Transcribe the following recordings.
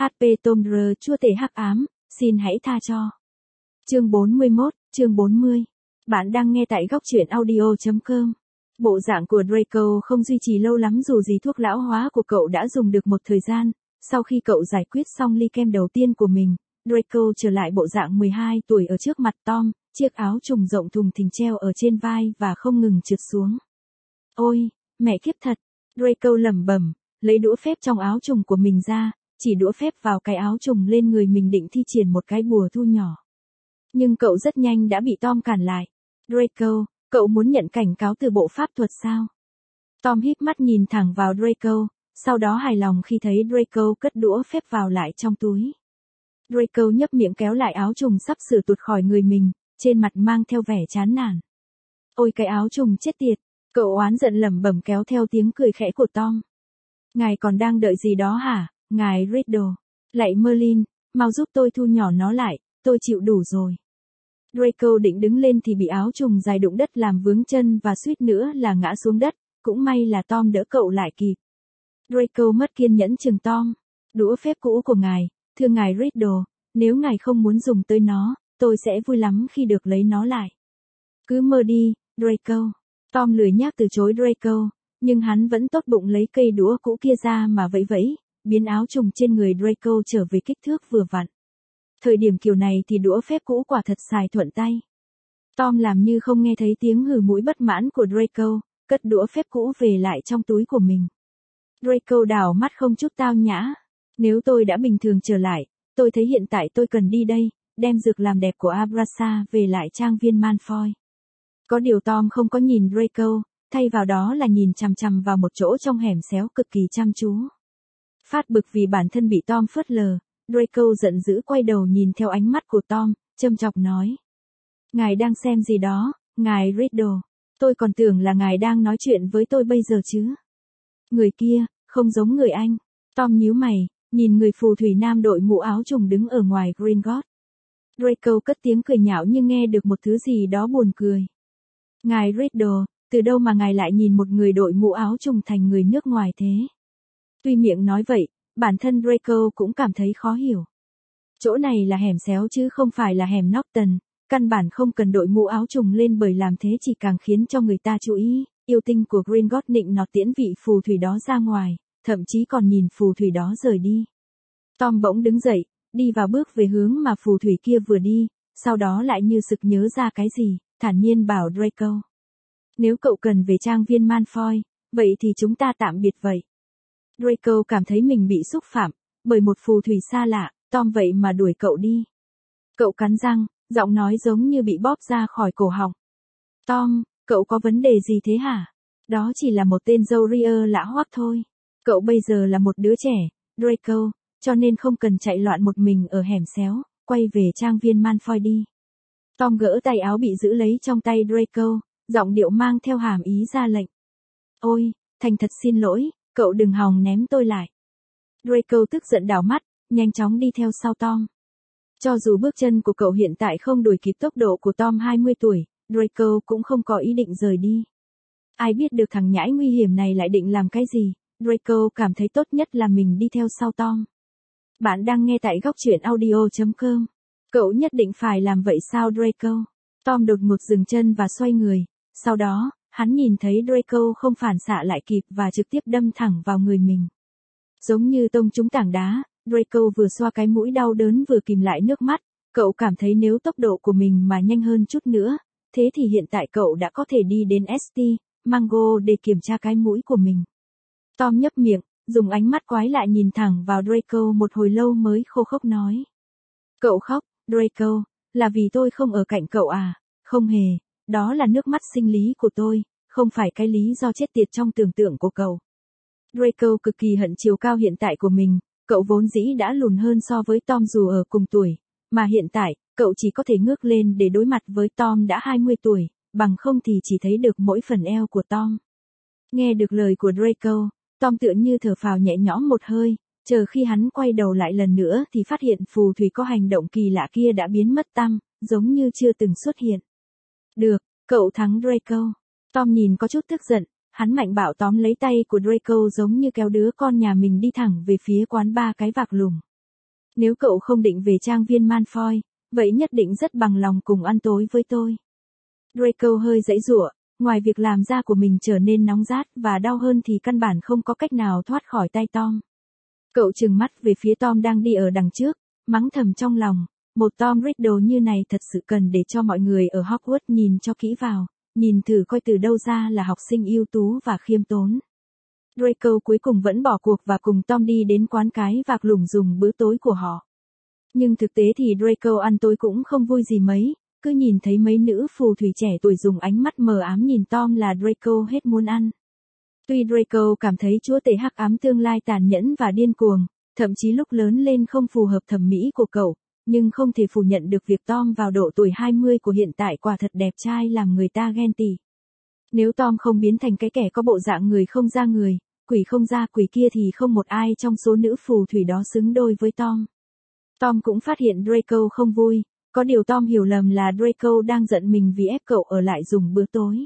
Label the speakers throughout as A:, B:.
A: HP Tomb Raider chúa tể hắc ám, xin hãy tha cho. Chương 41, chương 40. Bạn đang nghe tại góc truyện audio.com. Bộ dạng của Draco không duy trì lâu lắm dù gì thuốc lão hóa của cậu đã dùng được một thời gian. Sau khi cậu giải quyết xong ly kem đầu tiên của mình, Draco trở lại bộ dạng 12 tuổi ở trước mặt Tom, chiếc áo trùng rộng thùng thình treo ở trên vai và không ngừng trượt xuống. Ôi, mẹ kiếp thật, Draco lẩm bẩm, lấy đũa phép trong áo trùng của mình ra, chỉ đũa phép vào cái áo trùng lên người mình định thi triển một cái bùa thu nhỏ. Nhưng cậu rất nhanh đã bị Tom cản lại. Draco, cậu muốn nhận cảnh cáo từ bộ pháp thuật sao? Tom híp mắt nhìn thẳng vào Draco, sau đó hài lòng khi thấy Draco cất đũa phép vào lại trong túi. Draco nhấp miệng kéo lại áo trùng sắp sửa tuột khỏi người mình, trên mặt mang theo vẻ chán nản. Ôi cái áo trùng chết tiệt, cậu oán giận lẩm bẩm kéo theo tiếng cười khẽ của Tom. Ngài còn đang đợi gì đó hả, ngài Riddle? Lạy Merlin, mau giúp tôi thu nhỏ nó lại, tôi chịu đủ rồi. Draco định đứng lên thì bị áo trùng dài đụng đất làm vướng chân và suýt nữa là ngã xuống đất, cũng may là Tom đỡ cậu lại kịp. Draco mất kiên nhẫn chừng Tom. Đũa phép cũ của ngài, thưa ngài Riddle, nếu ngài không muốn dùng tới nó, tôi sẽ vui lắm khi được lấy nó lại. Cứ mơ đi, Draco. Tom lười nhác từ chối Draco, nhưng hắn vẫn tốt bụng lấy cây đũa cũ kia ra mà vẫy vẫy, biến áo trùng trên người Draco trở về kích thước vừa vặn. Thời điểm kiểu này thì đũa phép cũ quả thật xài thuận tay. Tom làm như không nghe thấy tiếng hừ mũi bất mãn của Draco, cất đũa phép cũ về lại trong túi của mình. Draco đảo mắt không chút tao nhã. Nếu tôi đã bình thường trở lại, tôi thấy hiện tại tôi cần đi đây, đem dược làm đẹp của Abrasa về lại trang viên Malfoy. Có điều Tom không có nhìn Draco, thay vào đó là nhìn chằm chằm vào một chỗ trong hẻm xéo cực kỳ chăm chú. Phát bực vì bản thân bị Tom phớt lờ, Draco giận dữ quay đầu nhìn theo ánh mắt của Tom, châm chọc nói. Ngài đang xem gì đó, ngài Riddle? Tôi còn tưởng là ngài đang nói chuyện với tôi bây giờ chứ. Người kia, không giống người Anh. Tom nhíu mày, nhìn người phù thủy nam đội mũ áo trùng đứng ở ngoài Gringotts. Draco cất tiếng cười nhạo nhưng nghe được một thứ gì đó buồn cười. Ngài Riddle, từ đâu mà ngài lại nhìn một người đội mũ áo trùng thành người nước ngoài thế? Tuy miệng nói vậy, bản thân Draco cũng cảm thấy khó hiểu. Chỗ này là hẻm xéo chứ không phải là hẻm Norton, căn bản không cần đội mũ áo trùng lên bởi làm thế chỉ càng khiến cho người ta chú ý. Yêu tinh của Gringotts nịnh nọt tiễn vị phù thủy đó ra ngoài, thậm chí còn nhìn phù thủy đó rời đi. Tom bỗng đứng dậy, đi vào bước về hướng mà phù thủy kia vừa đi, sau đó lại như sực nhớ ra cái gì, thản nhiên bảo Draco. Nếu cậu cần về trang viên Malfoy, vậy thì chúng ta tạm biệt vậy. Draco cảm thấy mình bị xúc phạm, bởi một phù thủy xa lạ, Tom vậy mà đuổi cậu đi. Cậu cắn răng, giọng nói giống như bị bóp ra khỏi cổ họng. Tom, cậu có vấn đề gì thế hả? Đó chỉ là một tên dâu ria lạ hoắc thôi. Cậu bây giờ là một đứa trẻ, Draco, cho nên không cần chạy loạn một mình ở hẻm xéo, quay về trang viên Malfoy đi. Tom gỡ tay áo bị giữ lấy trong tay Draco, giọng điệu mang theo hàm ý ra lệnh. Ôi, thành thật xin lỗi, cậu đừng hòng ném tôi lại. Draco tức giận đảo mắt, nhanh chóng đi theo sau Tom. Cho dù bước chân của cậu hiện tại không đuổi kịp tốc độ của Tom 20 tuổi, Draco cũng không có ý định rời đi. Ai biết được thằng nhãi nguy hiểm này lại định làm cái gì, Draco cảm thấy tốt nhất là mình đi theo sau Tom. Bạn đang nghe tại góc truyện audio.com. Cậu nhất định phải làm vậy sao Draco? Tom đột ngột dừng chân và xoay người, sau đó, hắn nhìn thấy Draco không phản xạ lại kịp và trực tiếp đâm thẳng vào người mình. Giống như tông trúng tảng đá, Draco vừa xoa cái mũi đau đớn vừa kìm lại nước mắt, cậu cảm thấy nếu tốc độ của mình mà nhanh hơn chút nữa, thế thì hiện tại cậu đã có thể đi đến St. Mango để kiểm tra cái mũi của mình. Tom nhấp miệng, dùng ánh mắt quái lạ nhìn thẳng vào Draco một hồi lâu mới khô khốc nói. Cậu khóc, Draco, là vì tôi không ở cạnh cậu à? Không hề, đó là nước mắt sinh lý của tôi, không phải cái lý do chết tiệt trong tưởng tượng của cậu. Draco cực kỳ hận chiều cao hiện tại của mình, cậu vốn dĩ đã lùn hơn so với Tom dù ở cùng tuổi, mà hiện tại, cậu chỉ có thể ngước lên để đối mặt với Tom đã 20 tuổi, bằng không thì chỉ thấy được mỗi phần eo của Tom. Nghe được lời của Draco, Tom tựa như thở phào nhẹ nhõm một hơi, chờ khi hắn quay đầu lại lần nữa thì phát hiện phù thủy có hành động kỳ lạ kia đã biến mất tăm, giống như chưa từng xuất hiện. Được, cậu thắng Draco. Tom nhìn có chút tức giận, hắn mạnh bạo tóm lấy tay của Draco giống như kéo đứa con nhà mình đi thẳng về phía quán bar cái vạc lủng. Nếu cậu không định về trang viên Malfoy, vậy nhất định rất bằng lòng cùng ăn tối với tôi. Draco hơi giãy giụa, ngoài việc làm da của mình trở nên nóng rát và đau hơn thì căn bản không có cách nào thoát khỏi tay Tom. Cậu trừng mắt về phía Tom đang đi ở đằng trước, mắng thầm trong lòng, một Tom Riddle như này thật sự cần để cho mọi người ở Hogwarts nhìn cho kỹ vào, nhìn thử coi từ đâu ra là học sinh ưu tú và khiêm tốn. Draco cuối cùng vẫn bỏ cuộc và cùng Tom đi đến quán cái vạc lủng dùng bữa tối của họ. Nhưng thực tế thì Draco ăn tối cũng không vui gì mấy, cứ nhìn thấy mấy nữ phù thủy trẻ tuổi dùng ánh mắt mờ ám nhìn Tom là Draco hết muốn ăn. Tuy Draco cảm thấy chúa tể hắc ám tương lai tàn nhẫn và điên cuồng, thậm chí lúc lớn lên không phù hợp thẩm mỹ của cậu, nhưng không thể phủ nhận được việc Tom vào độ tuổi 20 của hiện tại quả thật đẹp trai làm người ta ghen tị. Nếu Tom không biến thành cái kẻ có bộ dạng người không ra người, quỷ không ra quỷ kia thì không một ai trong số nữ phù thủy đó xứng đôi với Tom. Tom cũng phát hiện Draco không vui, có điều Tom hiểu lầm là Draco đang giận mình vì ép cậu ở lại dùng bữa tối.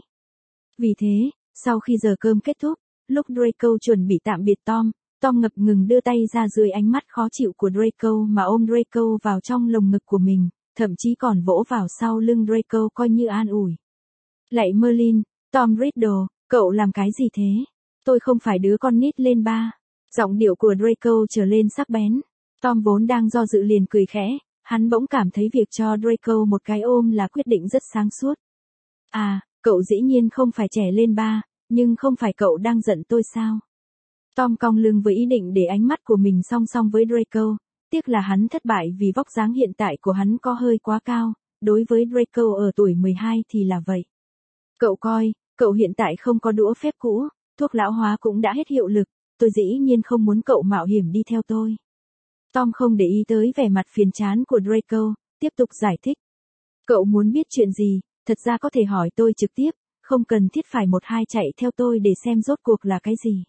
A: Vì thế, sau khi giờ cơm kết thúc, lúc Draco chuẩn bị tạm biệt Tom ngập ngừng đưa tay ra dưới ánh mắt khó chịu của Draco mà ôm Draco vào trong lồng ngực của mình, thậm chí còn vỗ vào sau lưng Draco coi như an ủi. Lạy Merlin, Tom Riddle, cậu làm cái gì thế? Tôi không phải đứa con nít lên ba. Giọng điệu của Draco trở lên sắc bén. Tom vốn đang do dự liền cười khẽ, hắn bỗng cảm thấy việc cho Draco một cái ôm là quyết định rất sáng suốt. À, cậu dĩ nhiên không phải trẻ lên ba, nhưng không phải cậu đang giận tôi sao? Tom cong lưng với ý định để ánh mắt của mình song song với Draco, tiếc là hắn thất bại vì vóc dáng hiện tại của hắn có hơi quá cao, đối với Draco ở tuổi 12 thì là vậy. Cậu coi, cậu hiện tại không có đũa phép cũ, thuốc lão hóa cũng đã hết hiệu lực, tôi dĩ nhiên không muốn cậu mạo hiểm đi theo tôi. Tom không để ý tới vẻ mặt phiền chán của Draco, tiếp tục giải thích. Cậu muốn biết chuyện gì, thật ra có thể hỏi tôi trực tiếp, không cần thiết phải một hai chạy theo tôi để xem rốt cuộc là cái gì.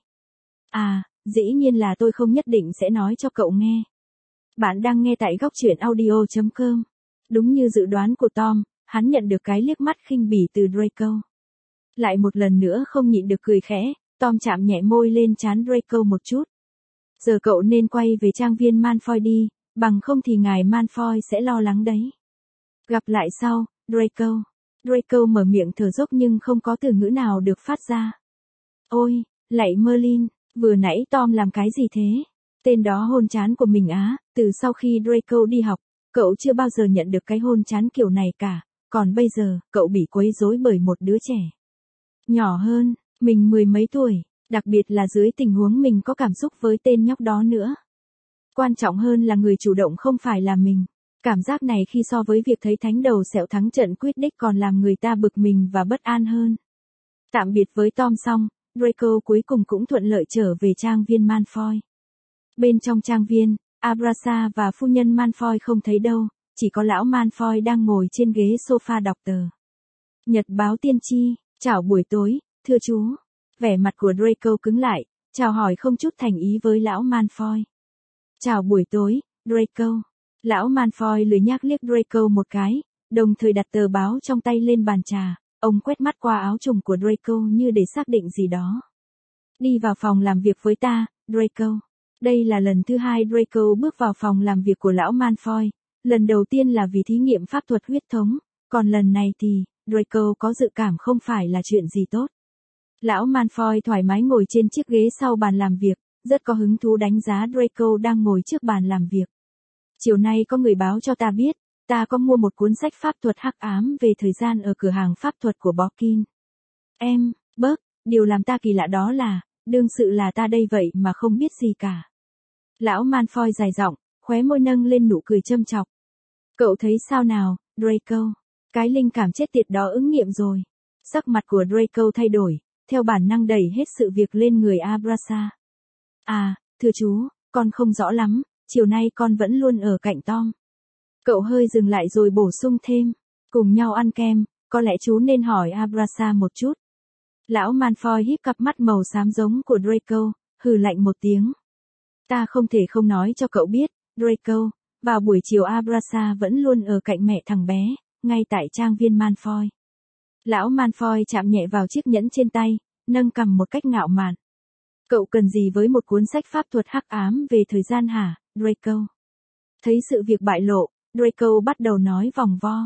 A: À, dĩ nhiên là tôi không nhất định sẽ nói cho cậu nghe. Bạn đang nghe tại góc truyện audio.com. Đúng như dự đoán của Tom, hắn nhận được cái liếc mắt khinh bỉ từ Draco. Lại một lần nữa không nhịn được cười khẽ, Tom chạm nhẹ môi lên trán Draco một chút. Giờ cậu nên quay về trang viên Malfoy đi, bằng không thì ngài Malfoy sẽ lo lắng đấy. Gặp lại sau, Draco. Draco mở miệng thở dốc nhưng không có từ ngữ nào được phát ra. Ôi, lạy Merlin, vừa nãy Tom làm cái gì thế? Tên đó hôn trán của mình á, từ sau khi Draco đi học, cậu chưa bao giờ nhận được cái hôn trán kiểu này cả, còn bây giờ, cậu bị quấy rối bởi một đứa trẻ. Nhỏ hơn, mình mười mấy tuổi, đặc biệt là dưới tình huống mình có cảm xúc với tên nhóc đó nữa. Quan trọng hơn là người chủ động không phải là mình. Cảm giác này khi so với việc thấy thánh đầu sẹo thắng trận Quidditch còn làm người ta bực mình và bất an hơn. Tạm biệt với Tom xong, Draco cuối cùng cũng thuận lợi trở về trang viên Malfoy. Bên trong trang viên, Abrasa và phu nhân Malfoy không thấy đâu, chỉ có lão Malfoy đang ngồi trên ghế sofa đọc tờ Nhật báo tiên tri. Chào buổi tối, thưa chú. Vẻ mặt của Draco cứng lại, chào hỏi không chút thành ý với lão Malfoy. Chào buổi tối, Draco. Lão Malfoy lười nhác liếc Draco một cái, đồng thời đặt tờ báo trong tay lên bàn trà, ông quét mắt qua áo trùng của Draco như để xác định gì đó. Đi vào phòng làm việc với ta, Draco. Đây là lần thứ hai Draco bước vào phòng làm việc của lão Malfoy, lần đầu tiên là vì thí nghiệm pháp thuật huyết thống, còn lần này thì, Draco có dự cảm không phải là chuyện gì tốt. Lão Malfoy thoải mái ngồi trên chiếc ghế sau bàn làm việc, rất có hứng thú đánh giá Draco đang ngồi trước bàn làm việc. Chiều nay có người báo cho ta biết, ta có mua một cuốn sách pháp thuật hắc ám về thời gian ở cửa hàng pháp thuật của Borkin. Điều làm ta kỳ lạ đó là, đương sự là ta đây vậy mà không biết gì cả. Lão Malfoy dài giọng, khóe môi nâng lên nụ cười châm chọc. Cậu thấy sao nào, Draco? Cái linh cảm chết tiệt đó ứng nghiệm rồi. Sắc mặt của Draco thay đổi, theo bản năng đẩy hết sự việc lên người Abrasa. À, thưa chú, con không rõ lắm, chiều nay con vẫn luôn ở cạnh Tom. Cậu hơi dừng lại rồi bổ sung thêm, cùng nhau ăn kem, có lẽ chú nên hỏi Abrasa một chút. Lão Malfoy híp cặp mắt màu xám giống của Draco, hừ lạnh một tiếng. Ta không thể không nói cho cậu biết, Draco, vào buổi chiều Abrasa vẫn luôn ở cạnh mẹ thằng bé, ngay tại trang viên Malfoy. Lão Malfoy chạm nhẹ vào chiếc nhẫn trên tay, nâng cằm một cách ngạo mạn. Cậu cần gì với một cuốn sách pháp thuật hắc ám về thời gian hả, Draco? Thấy sự việc bại lộ, Draco bắt đầu nói vòng vo.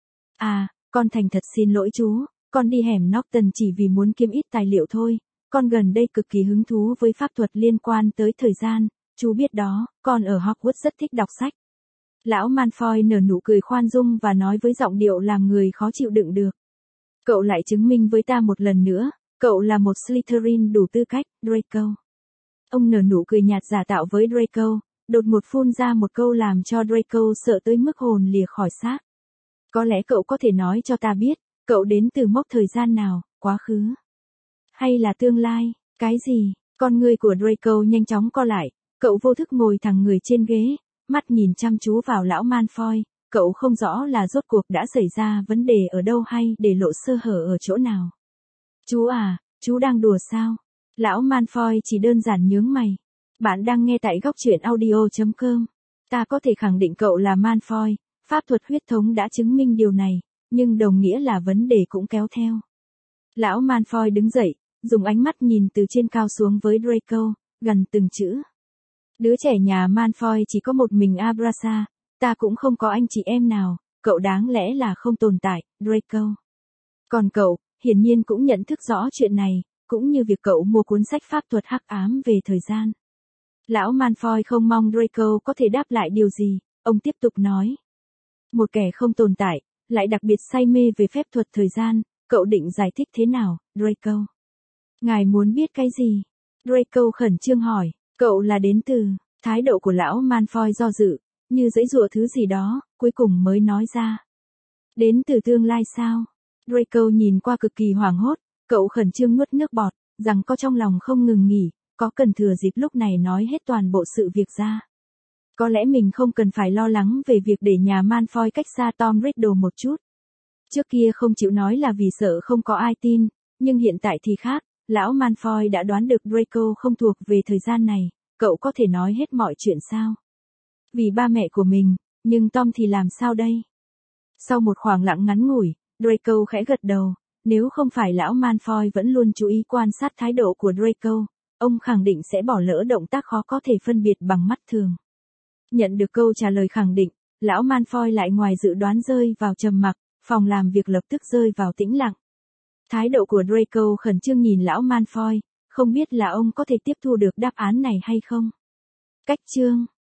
A: À, con thành thật xin lỗi chú, con đi hẻm Norton chỉ vì muốn kiếm ít tài liệu thôi, con gần đây cực kỳ hứng thú với pháp thuật liên quan tới thời gian, chú biết đó, con ở Hogwarts rất thích đọc sách. Lão Malfoy nở nụ cười khoan dung và nói với giọng điệu làm người khó chịu đựng được. Cậu lại chứng minh với ta một lần nữa, cậu là một Slytherin đủ tư cách, Draco. Ông nở nụ cười nhạt giả tạo với Draco, đột ngột phun ra một câu làm cho Draco sợ tới mức hồn lìa khỏi xác. Có lẽ cậu có thể nói cho ta biết, cậu đến từ mốc thời gian nào, quá khứ? Hay là tương lai, cái gì? Con ngươi của Draco nhanh chóng co lại, cậu vô thức ngồi thẳng người trên ghế, mắt nhìn chăm chú vào lão Malfoy, cậu không rõ là rốt cuộc đã xảy ra vấn đề ở đâu hay để lộ sơ hở ở chỗ nào. Chú à, chú đang đùa sao? Lão Malfoy chỉ đơn giản nhướng mày. Bạn đang nghe tại góc truyện audio.com. Ta có thể khẳng định cậu là Malfoy, pháp thuật huyết thống đã chứng minh điều này, nhưng đồng nghĩa là vấn đề cũng kéo theo. Lão Malfoy đứng dậy, dùng ánh mắt nhìn từ trên cao xuống với Draco, gần từng chữ. Đứa trẻ nhà Malfoy chỉ có một mình Abrasa, ta cũng không có anh chị em nào, cậu đáng lẽ là không tồn tại, Draco. Còn cậu, hiển nhiên cũng nhận thức rõ chuyện này, cũng như việc cậu mua cuốn sách pháp thuật hắc ám về thời gian. Lão Malfoy không mong Draco có thể đáp lại điều gì, ông tiếp tục nói. Một kẻ không tồn tại, lại đặc biệt say mê về phép thuật thời gian, cậu định giải thích thế nào, Draco? Ngài muốn biết cái gì? Draco khẩn trương hỏi, cậu là đến từ, thái độ của lão Malfoy do dự, như giãy giụa thứ gì đó, cuối cùng mới nói ra. Đến từ tương lai sao? Draco nhìn qua cực kỳ hoảng hốt, cậu khẩn trương nuốt nước bọt, rằng có trong lòng không ngừng nghỉ, có cần thừa dịp lúc này nói hết toàn bộ sự việc ra. Có lẽ mình không cần phải lo lắng về việc để nhà Malfoy cách xa Tom Riddle một chút. Trước kia không chịu nói là vì sợ không có ai tin, nhưng hiện tại thì khác, lão Malfoy đã đoán được Draco không thuộc về thời gian này, cậu có thể nói hết mọi chuyện sao? Vì ba mẹ của mình, nhưng Tom thì làm sao đây? Sau một khoảng lặng ngắn ngủi, Draco khẽ gật đầu, nếu không phải lão Malfoy vẫn luôn chú ý quan sát thái độ của Draco, ông khẳng định sẽ bỏ lỡ động tác khó có thể phân biệt bằng mắt thường. Nhận được câu trả lời khẳng định, lão Malfoy lại ngoài dự đoán rơi vào trầm mặc, phòng làm việc lập tức rơi vào tĩnh lặng. Thái độ của Draco khẩn trương nhìn lão Malfoy, không biết là ông có thể tiếp thu được đáp án này hay không. Cách chương